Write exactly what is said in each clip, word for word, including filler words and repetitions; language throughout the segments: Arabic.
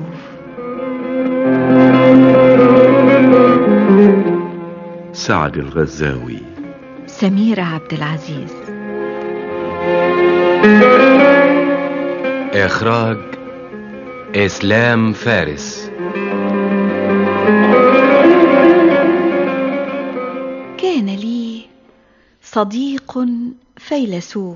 فيلسوف. سعد الغزاوي. سميرة عبد العزيز. إخراج إسلام فارس. كان لي صديق فيلسوف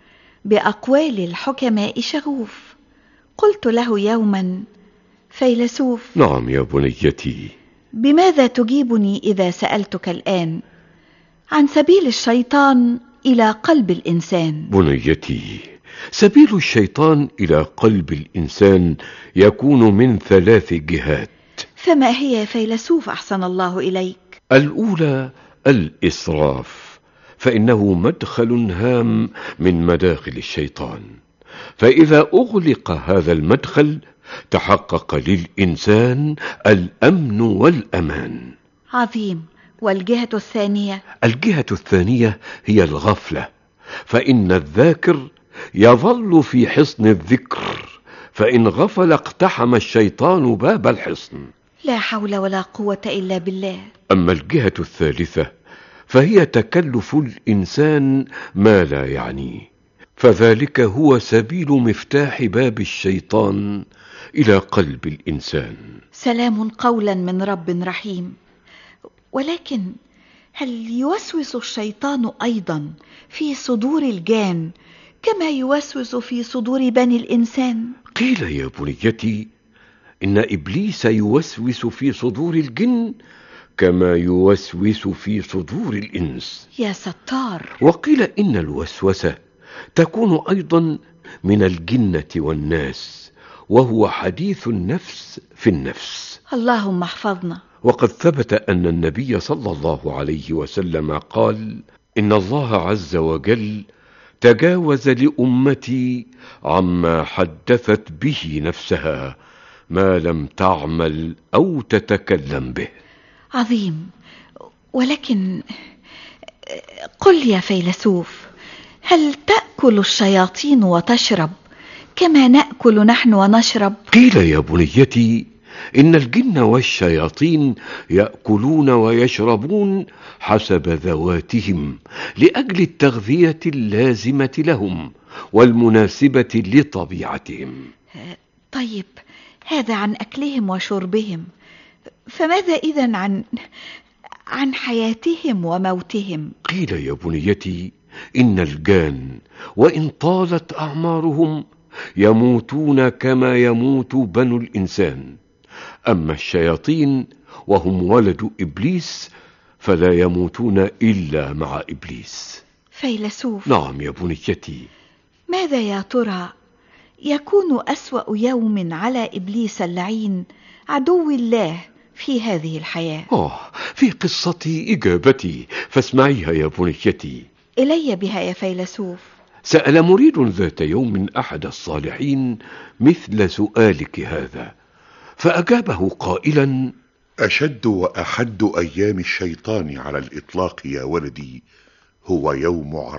بأقوال الحكماء شغوف. قلت له يوما: فيلسوف. نعم يا بنيتي. بماذا تجيبني إذا سألتك الآن عن سبيل الشيطان إلى قلب الإنسان؟ بنيتي، سبيل الشيطان إلى قلب الإنسان يكون من ثلاث جهات. فما هي يا فيلسوف أحسن الله إليك؟ الأولى الإسراف، فإنه مدخل هام من مداخل الشيطان، فإذا أغلق هذا المدخل تحقق للإنسان الأمن والأمان. عظيم. والجهة الثانية؟ الجهة الثانية هي الغفلة، فإن الذاكر يظل في حصن الذكر، فإن غفل اقتحم الشيطان باب الحصن. لا حول ولا قوة إلا بالله. أما الجهة الثالثة فهي تكلف الإنسان ما لا يعنيه، فذلك هو سبيل مفتاح باب الشيطان إلى قلب الإنسان. سلام قولا من رب رحيم. ولكن هل يوسوس الشيطان أيضا في صدور الجان كما يوسوس في صدور بني الإنسان؟ قيل يا بنيتي إن إبليس يوسوس في صدور الجن كما يوسوس في صدور الإنس. يا ستار. وقيل إن الوسوسة تكون أيضا من الجنة والناس، وهو حديث النفس في النفس. اللهم احفظنا. وقد ثبت أن النبي صلى الله عليه وسلم قال: إن الله عز وجل تجاوز لأمتي عما حدثت به نفسها ما لم تعمل أو تتكلم به. عظيم. ولكن قل يا فيلسوف، هل تأكل الشياطين وتشرب كما نأكل نحن ونشرب؟ قيل يا بنيتي إن الجن والشياطين يأكلون ويشربون حسب ذواتهم لأجل التغذية اللازمة لهم والمناسبة لطبيعتهم. طيب، هذا عن أكلهم وشربهم، فماذا إذن عن عن حياتهم وموتهم؟ قيل يا بنيتي إن الجان وإن طالت أعمارهم يموتون كما يموت بنو الإنسان، أما الشياطين وهم ولد إبليس فلا يموتون إلا مع إبليس. فيلسوف. نعم يا بنيتي. ماذا يا ترى يكون أسوأ يوم على إبليس اللعين عدو الله في هذه الحياة؟ آه، في قصتي إجابتي، فاسمعيها يا بنيتي. إلي بها يا فيلسوف. سأل مريد ذات يوم أحد الصالحين مثل سؤالك هذا، فأجابه قائلا: أشد وأحد أيام الشيطان على الإطلاق يا ولدي هو يوم عرفة.